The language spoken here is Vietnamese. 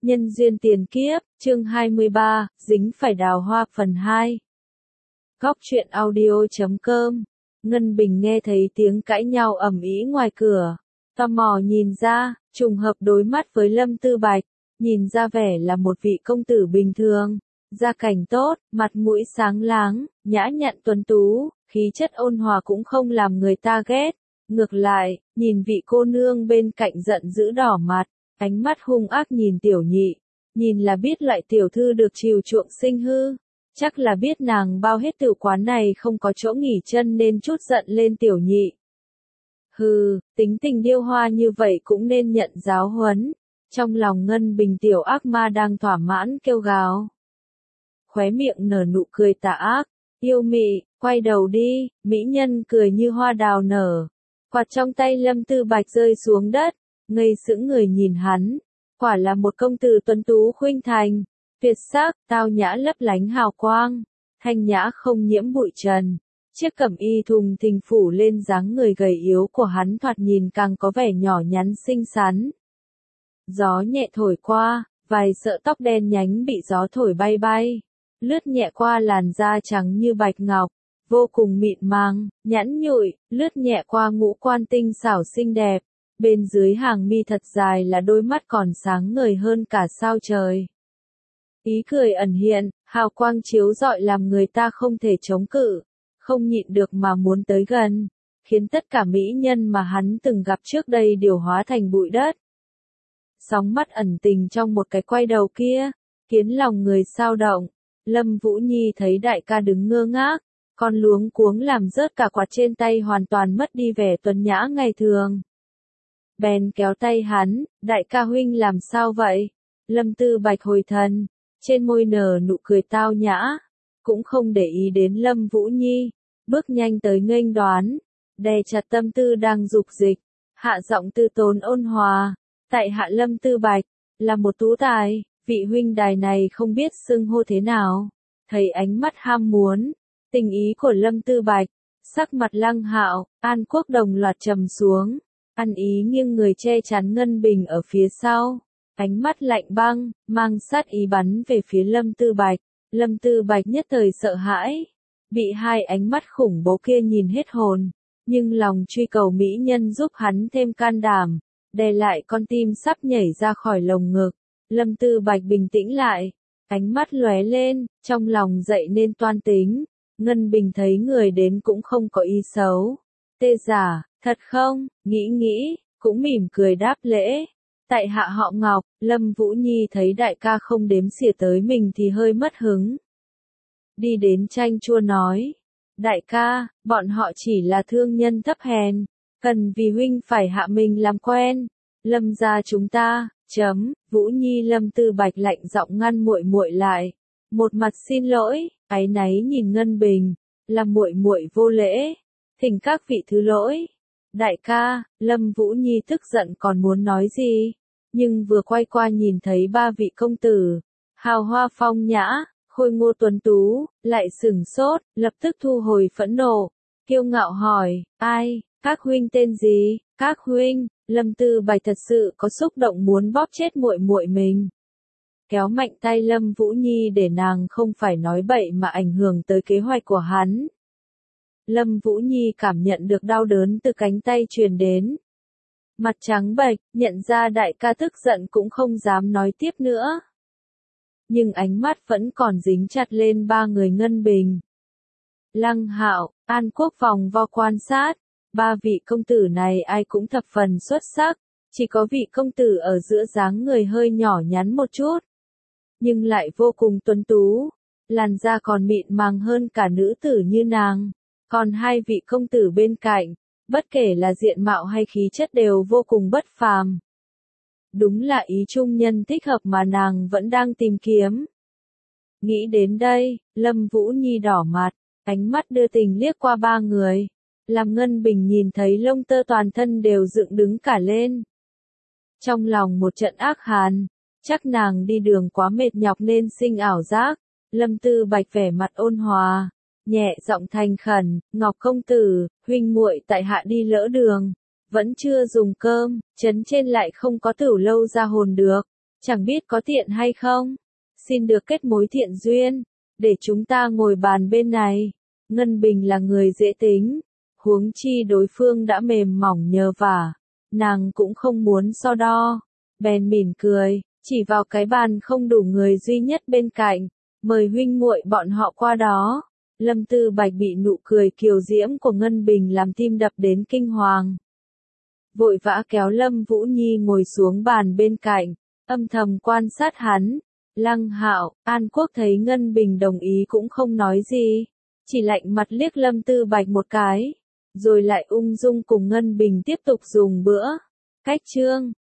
Nhân duyên tiền kiếp, chương 23, dính phải đào hoa phần 2. Góc truyện audio.com. Ngân Bình nghe thấy tiếng cãi nhau ầm ĩ ngoài cửa, tò mò nhìn ra, trùng hợp đối mắt với Lâm Tư Bạch, nhìn ra vẻ là một vị công tử bình thường, gia cảnh tốt, mặt mũi sáng láng, nhã nhặn tuấn tú, khí chất ôn hòa cũng không làm người ta ghét. Ngược lại, nhìn vị cô nương bên cạnh giận dữ đỏ mặt, ánh mắt hung ác nhìn Tiểu Nhị, nhìn là biết loại tiểu thư được chiều chuộng sinh hư, chắc là biết nàng bao hết tử quán này không có chỗ nghỉ chân nên chút giận lên Tiểu Nhị. Hừ, tính tình điêu hoa như vậy cũng nên nhận giáo huấn. Trong lòng Ngân Bình tiểu ác ma đang thỏa mãn kêu gào. Khóe miệng nở nụ cười tà ác, yêu mị, quay đầu đi, mỹ nhân cười như hoa đào nở. Quạt trong tay Lâm Tư Bạch rơi xuống đất, ngây sững người nhìn hắn, quả là một công tử tuấn tú khuynh thành, tuyệt sắc, tao nhã lấp lánh hào quang, thanh nhã không nhiễm bụi trần. Chiếc cẩm y thùng thình phủ lên dáng người gầy yếu của hắn thoạt nhìn càng có vẻ nhỏ nhắn xinh xắn. Gió nhẹ thổi qua, vài sợi tóc đen nhánh bị gió thổi bay bay, lướt nhẹ qua làn da trắng như bạch ngọc, vô cùng mịn màng, nhẵn nhụi, lướt nhẹ qua ngũ quan tinh xảo xinh đẹp. Bên dưới hàng mi thật dài là đôi mắt còn sáng ngời hơn cả sao trời. Ý cười ẩn hiện, hào quang chiếu rọi làm người ta không thể chống cự, không nhịn được mà muốn tới gần, khiến tất cả mỹ nhân mà hắn từng gặp trước đây đều hóa thành bụi đất. Sóng mắt ẩn tình trong một cái quay đầu kia, khiến lòng người xao động. Lâm Vũ Nhi thấy đại ca đứng ngơ ngác, con luống cuống làm rớt cả quạt trên tay hoàn toàn mất đi vẻ tuấn nhã ngày thường. Bèn kéo tay hắn, đại ca huynh làm sao vậy? Lâm Tư Bạch hồi thần, trên môi nở nụ cười tao nhã, cũng không để ý đến Lâm Vũ Nhi, bước nhanh tới nghênh đoán, đè chặt tâm tư đang dục dịch, hạ giọng tư tốn ôn hòa, tại hạ Lâm Tư Bạch, là một tú tài, vị huynh đài này không biết xưng hô thế nào. Thấy ánh mắt ham muốn, tình ý của Lâm Tư Bạch, sắc mặt Lăng Hạo, An Quốc đồng loạt trầm xuống, ăn ý nghiêng người che chắn Ngân Bình ở phía sau, ánh mắt lạnh băng, mang sát ý bắn về phía Lâm Tư Bạch. Lâm Tư Bạch nhất thời sợ hãi, bị hai ánh mắt khủng bố kia nhìn hết hồn, nhưng lòng truy cầu mỹ nhân giúp hắn thêm can đảm, đè lại con tim sắp nhảy ra khỏi lồng ngực. Lâm Tư Bạch bình tĩnh lại, ánh mắt lóe lên, trong lòng dậy nên toan tính. Ngân Bình thấy người đến cũng không có ý xấu. Tê giả, thật không, nghĩ, cũng mỉm cười đáp lễ. Tại hạ họ Ngọc. Lâm Vũ Nhi thấy đại ca không đếm xỉa tới mình thì hơi mất hứng. Đi đến chanh chua nói, đại ca, bọn họ chỉ là thương nhân thấp hèn, cần vì huynh phải hạ mình làm quen. Lâm gia chúng ta, Vũ Nhi. Lâm Tư Bạch lạnh giọng ngăn muội muội lại, một mặt xin lỗi, áy náy nhìn Ngân Bình, làm muội muội vô lễ, thỉnh các vị thứ lỗi. Đại ca, Lâm Vũ Nhi tức giận còn muốn nói gì, nhưng vừa quay qua nhìn thấy ba vị công tử, hào hoa phong nhã, khôi ngô tuấn tú, lại sửng sốt, lập tức thu hồi phẫn nộ, kiêu ngạo hỏi, ai, các huynh tên gì? Các huynh. Lâm Tư Bạch thật sự có xúc động muốn bóp chết muội muội mình, kéo mạnh tay Lâm Vũ Nhi để nàng không phải nói bậy mà ảnh hưởng tới kế hoạch của hắn. Lâm Vũ Nhi cảm nhận được đau đớn từ cánh tay truyền đến, mặt trắng bệch, nhận ra đại ca tức giận cũng không dám nói tiếp nữa, nhưng ánh mắt vẫn còn dính chặt lên ba người Ngân Bình, Lăng Hạo, An Quốc vòng vo quan sát. Ba vị công tử này ai cũng thập phần xuất sắc, chỉ có vị công tử ở giữa dáng người hơi nhỏ nhắn một chút, nhưng lại vô cùng tuấn tú, làn da còn mịn màng hơn cả nữ tử như nàng. Còn hai vị công tử bên cạnh, bất kể là diện mạo hay khí chất đều vô cùng bất phàm. Đúng là ý trung nhân thích hợp mà nàng vẫn đang tìm kiếm. Nghĩ đến đây, Lâm Vũ Nhi đỏ mặt, ánh mắt đưa tình liếc qua ba người, làm Ngân Bình nhìn thấy lông tơ toàn thân đều dựng đứng cả lên. Trong lòng một trận ác hàn, chắc nàng đi đường quá mệt nhọc nên sinh ảo giác. Lâm Tư Bạch vẻ mặt ôn hòa, nhẹ giọng thành khẩn, Ngọc công tử, huynh muội tại hạ đi lỡ đường, vẫn chưa dùng cơm, trấn trên lại không có tửu lâu ra hồn được, Chẳng biết có tiện hay không? Xin được kết mối thiện duyên, để chúng ta ngồi bàn bên này. Ngân Bình là người dễ tính, huống chi đối phương đã mềm mỏng nhờ vả, nàng cũng không muốn so đo, bèn mỉm cười, chỉ vào cái bàn không đủ người duy nhất bên cạnh, mời huynh muội bọn họ qua đó. Lâm Tư Bạch bị nụ cười kiều diễm của Ngân Bình làm tim đập đến kinh hoàng. Vội vã kéo Lâm Vũ Nhi ngồi xuống bàn bên cạnh, âm thầm quan sát hắn. Lăng Hạo, An Quốc thấy Ngân Bình đồng ý cũng không nói gì, chỉ lạnh mặt liếc Lâm Tư Bạch một cái, rồi lại ung dung cùng Ngân Bình tiếp tục dùng bữa. Cách chương